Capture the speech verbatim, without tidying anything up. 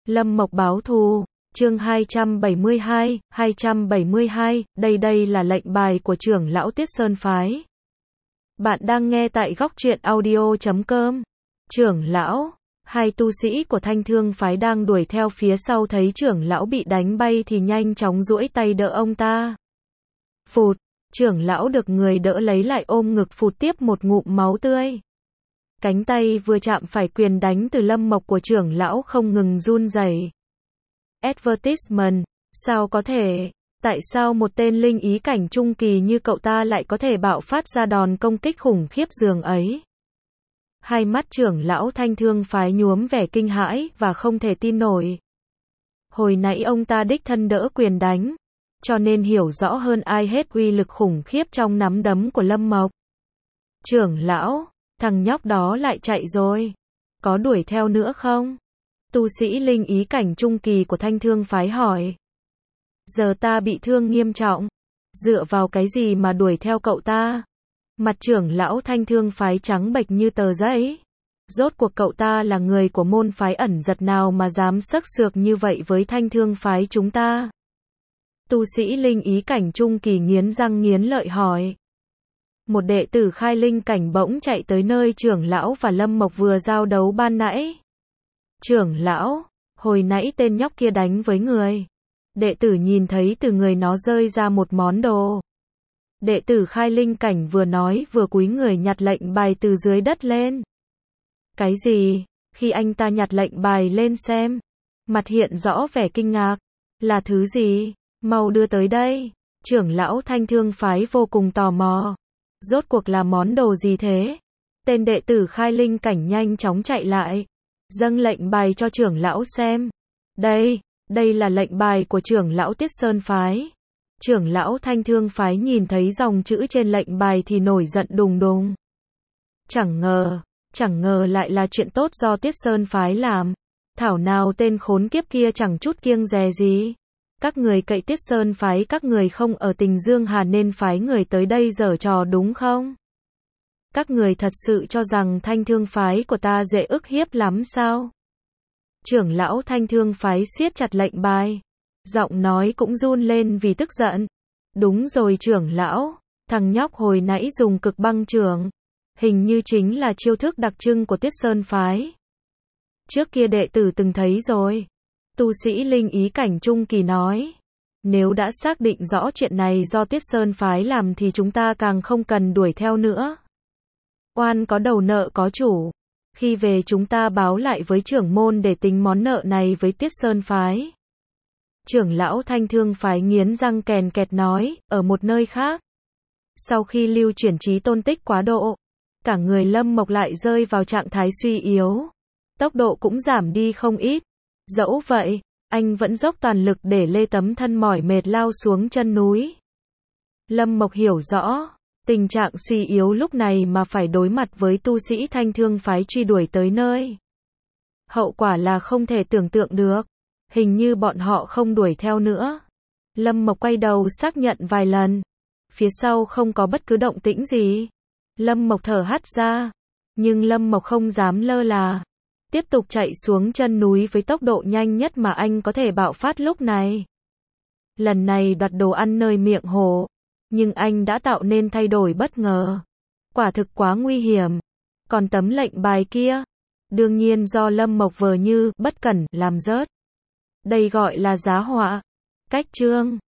Lâm Mộc báo thù, chương hai trăm bảy mươi hai, hai trăm bảy mươi hai, đây đây là lệnh bài của trưởng lão Tiết Sơn Phái. Bạn đang nghe tại góc truyện audio chấm com. Trưởng lão, hai tu sĩ của Thanh Thương Phái đang đuổi theo phía sau thấy trưởng lão bị đánh bay thì nhanh chóng duỗi tay đỡ ông ta. Phụt, trưởng lão được người đỡ lấy lại ôm ngực phụt tiếp một ngụm máu tươi. Cánh tay vừa chạm phải quyền đánh từ Lâm Mộc của trưởng lão không ngừng run rẩy. Advertisement, sao có thể? Tại sao một tên linh ý cảnh trung kỳ như cậu ta lại có thể bạo phát ra đòn công kích khủng khiếp dường ấy? Hai mắt trưởng lão Thanh Thương Phái nhuốm vẻ kinh hãi và không thể tin nổi. Hồi nãy ông ta đích thân đỡ quyền đánh, cho nên hiểu rõ hơn ai hết uy lực khủng khiếp trong nắm đấm của Lâm Mộc. Trưởng lão, thằng nhóc đó lại chạy rồi. Có đuổi theo nữa không? Tu sĩ linh ý cảnh trung kỳ của Thanh Thương Phái hỏi. Giờ ta bị thương nghiêm trọng. Dựa vào cái gì mà đuổi theo cậu ta? Mặt trưởng lão Thanh Thương Phái trắng bệch như tờ giấy. Rốt cuộc cậu ta là người của môn phái ẩn giật nào mà dám xấc xược như vậy với Thanh Thương Phái chúng ta? Tu sĩ linh ý cảnh trung kỳ nghiến răng nghiến lợi hỏi. Một đệ tử khai linh cảnh bỗng chạy tới nơi trưởng lão và Lâm Mộc vừa giao đấu ban nãy. Trưởng lão, hồi nãy tên nhóc kia đánh với người. Đệ tử nhìn thấy từ người nó rơi ra một món đồ. Đệ tử khai linh cảnh vừa nói vừa cúi người nhặt lệnh bài từ dưới đất lên. Cái gì? Khi anh ta nhặt lệnh bài lên xem, mặt hiện rõ vẻ kinh ngạc. Là thứ gì? Mau đưa tới đây. Trưởng lão Thanh Thương Phái vô cùng tò mò. Rốt cuộc là món đồ gì thế? Tên đệ tử khai linh cảnh nhanh chóng chạy lại, dâng lệnh bài cho trưởng lão xem. Đây, đây là lệnh bài của trưởng lão Tiết Sơn Phái. Trưởng lão Thanh Thương Phái nhìn thấy dòng chữ trên lệnh bài thì nổi giận đùng đùng. Chẳng ngờ, chẳng ngờ lại là chuyện tốt do Tiết Sơn Phái làm. Thảo nào tên khốn kiếp kia chẳng chút kiêng dè gì. Các người cậy Tiết Sơn Phái các người không ở Tình Dương Hà nên phái người tới đây giở trò đúng không? Các người thật sự cho rằng Thanh Thương Phái của ta dễ ức hiếp lắm sao? Trưởng lão Thanh Thương Phái siết chặt lệnh bài. Giọng nói cũng run lên vì tức giận. Đúng rồi trưởng lão, thằng nhóc hồi nãy dùng cực băng chưởng. Hình như chính là chiêu thức đặc trưng của Tiết Sơn Phái. Trước kia đệ tử từng thấy rồi. Tu sĩ linh ý cảnh trung kỳ nói. Nếu đã xác định rõ chuyện này do Tiết Sơn Phái làm thì chúng ta càng không cần đuổi theo nữa. Oan có đầu nợ có chủ. Khi về chúng ta báo lại với trưởng môn để tính món nợ này với Tiết Sơn Phái. Trưởng lão Thanh Thương Phái nghiến răng kèn kẹt nói, ở một nơi khác. Sau khi lưu chuyển trí tôn tích quá độ, cả người Lâm Mộc lại rơi vào trạng thái suy yếu. Tốc độ cũng giảm đi không ít. Dẫu vậy, anh vẫn dốc toàn lực để lê tấm thân mỏi mệt lao xuống chân núi. Lâm Mộc hiểu rõ, tình trạng suy yếu lúc này mà phải đối mặt với tu sĩ Thanh Thương Phái truy đuổi tới nơi. Hậu quả là không thể tưởng tượng được. Hình như bọn họ không đuổi theo nữa. Lâm Mộc quay đầu xác nhận vài lần. Phía sau không có bất cứ động tĩnh gì. Lâm Mộc thở hắt ra. Nhưng Lâm Mộc không dám lơ là. Tiếp tục chạy xuống chân núi với tốc độ nhanh nhất mà anh có thể bạo phát lúc này. Lần này đoạt đồ ăn nơi miệng hổ. Nhưng anh đã tạo nên thay đổi bất ngờ. Quả thực quá nguy hiểm. Còn tấm lệnh bài kia, đương nhiên do Lâm Mộc vờ như bất cẩn làm rớt. Đây gọi là giá họa. Cách chương